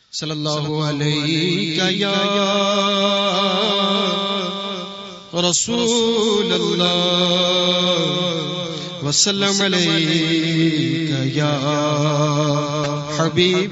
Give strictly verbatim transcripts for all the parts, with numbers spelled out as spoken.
صلی اللہ علیہ یا رسول اللہ وسلم علیک یا حبیب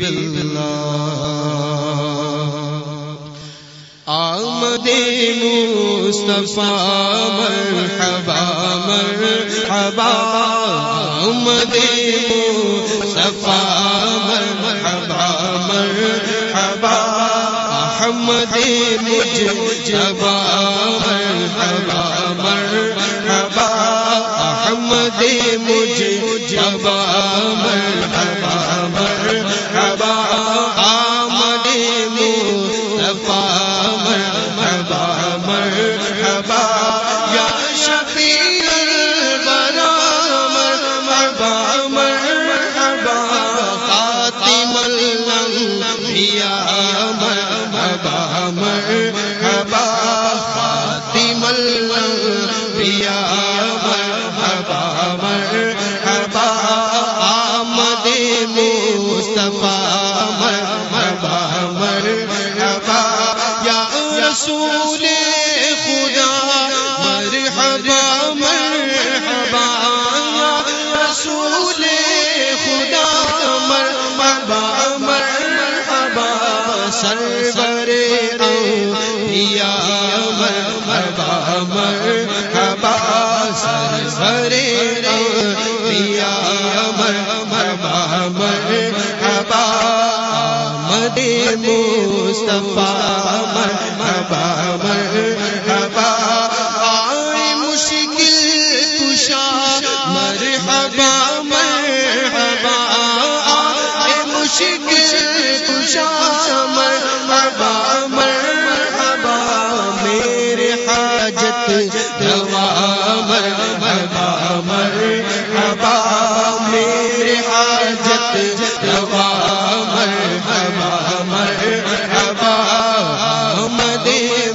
اللہ آمد مصطفیٰ مرحبا مرحبا آمد مصطفیٰ مرحبا مرحبا احمد مجتبی مرحبا مرحبا احمد مجتبی مرحبا مرحبا آمد مصطفیٰ مرحبا مرحبا یا شفیع الورا مرحبا مرحبا خاتم الانبیاء مرحبا مرحبا خاتم الانبیاء مرحبا مرحبا آمد مصطفیٰ مرحبا مرحبا یا رسول خدا مرحبا مرحبا یا رسول خدا مرحبا مرحبا سرور انبیاء مرحبا مرحبا سرور انبیاء مرحبا مرحبا آمد مصطفیٰ مرحبا مرحبا آئے مشکل کشا مرحبا مرحبا آئے مشکل کشا مرحبا مرحبا میرے حاجت روا مرحبا مرحبا میرے حاجت روا مرحبا مرحبا آمد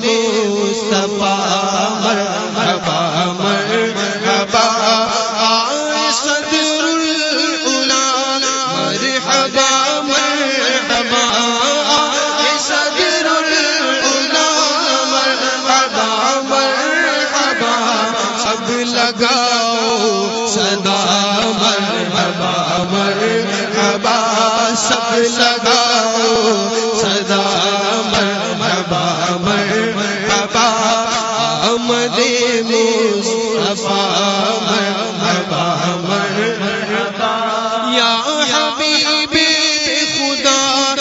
مصطفیٰ مرحبا مرحبا آئے صدر العلا مرحبا مرحبا آئے صدر العلا مرحبا مرحبا سب لگاؤ صدا مرحبا مرحبا سب لگاؤ صدا مرحبا مرحبا آمد مصطفیٰ مرحبا مرحبا یا حبیب خدا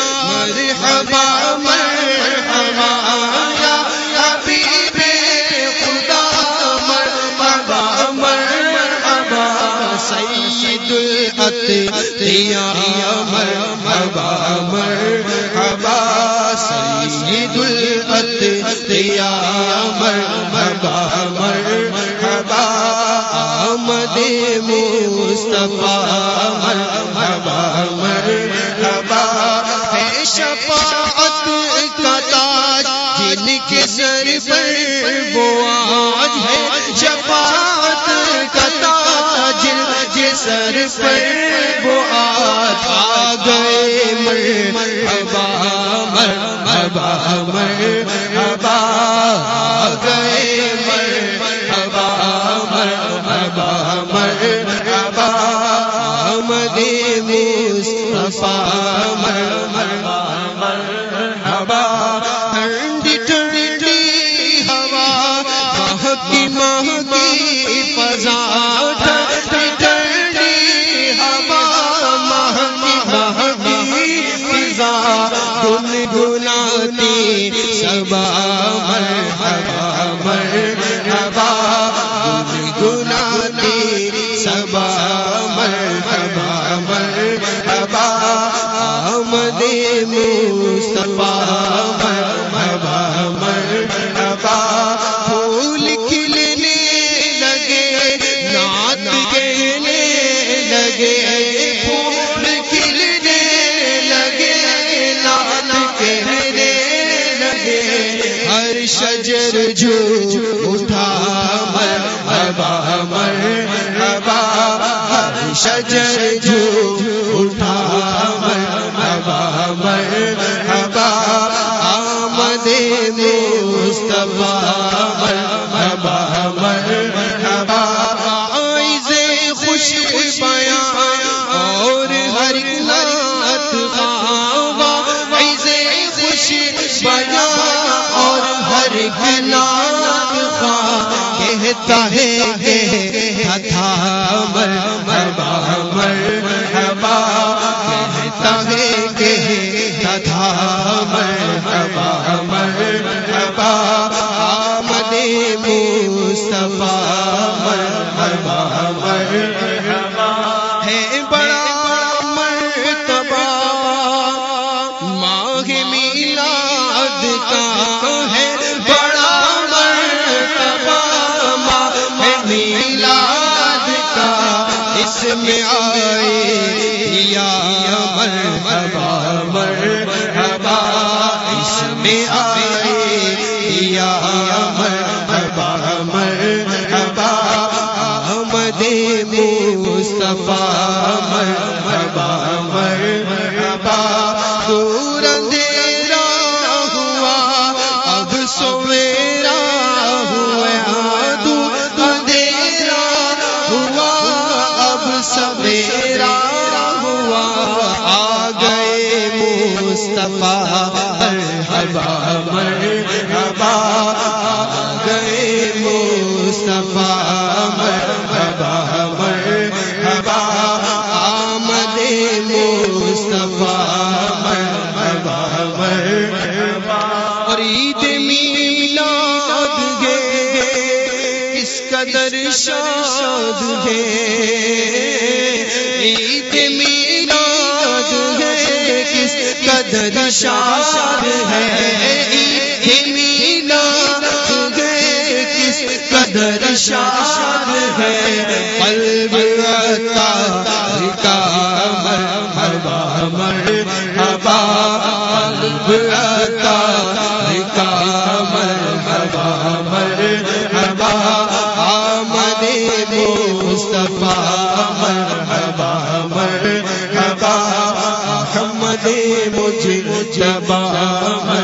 مرحبا مرحبا یا حبیب خدا مرحبا مرحبا سید الاتقیاء مرحبا مرحبا سید الاتقیاء مرحبا مرحبا آمد مصطفیٰ مرحبا مرحبا ہے شفاعت کا تاج جن کے سر پر وہ آج ہے شفاعت کا تاج جن کے سر پر وہ آج آ گئے مرحبا مرحبا مرحبا آ گئے مرحبا مرحبا مرحبا آمد مصطفیٰ مرحبا مرحبا ٹھنڈی ٹھنڈی ہوا مہکی مہکی فضا ٹھنڈی ٹھنڈی ہوا مہکی مہکی فضا گنگناتی صبا مرحبا مرحبا گنگناتی صبا مرحبا مرحبا آمد مصطفیٰ مرحبا مرحبا پھول کھلنے لگے نعت کہنے لگے پھول کھلنے لگے نعت کہنے لگے ہر شجر جو اٹھا مرحبا مرحبا ہر شجر جو اٹھا مرحبا مرحبا نام خواہ کہتا ہے کہتا مرحبا مرحبا کہتا ہے کہتا مرحبا مرحبا آمد مصطفیٰ مرحبا مرحبا ہے بڑا مرتبہ ماہ میلاد کا ہے بڑا مرتبہ ماہ میلاد کا اس میں آئے یا مرحبا مرحبا اس میں آئے یا مرحبا مرحبا آمد مصطفیٰ مرحبا مرحبا دور اندھیرا ہوا اب سویرا ہوا دور اندھیرا ہوا اب سویرا ہوا آ گئے مصطفیٰ مرحبا مرحبا آ گئے مصطفیٰ مرحبا مرحبا آمد مصطفیٰ مرحبا مرحبا اور عید میلاد ہے اس قدر شاد ہے عید میلاد ہے کس قدر شاد ہے عید میلاد ہے کس قدر شاد ہے قلب عطار کا مرحبا مرحبا قلب عطار کا مرحبا مرحبا آمد مصطفیٰ مرحبا مرحبا احمد مجتبیٰ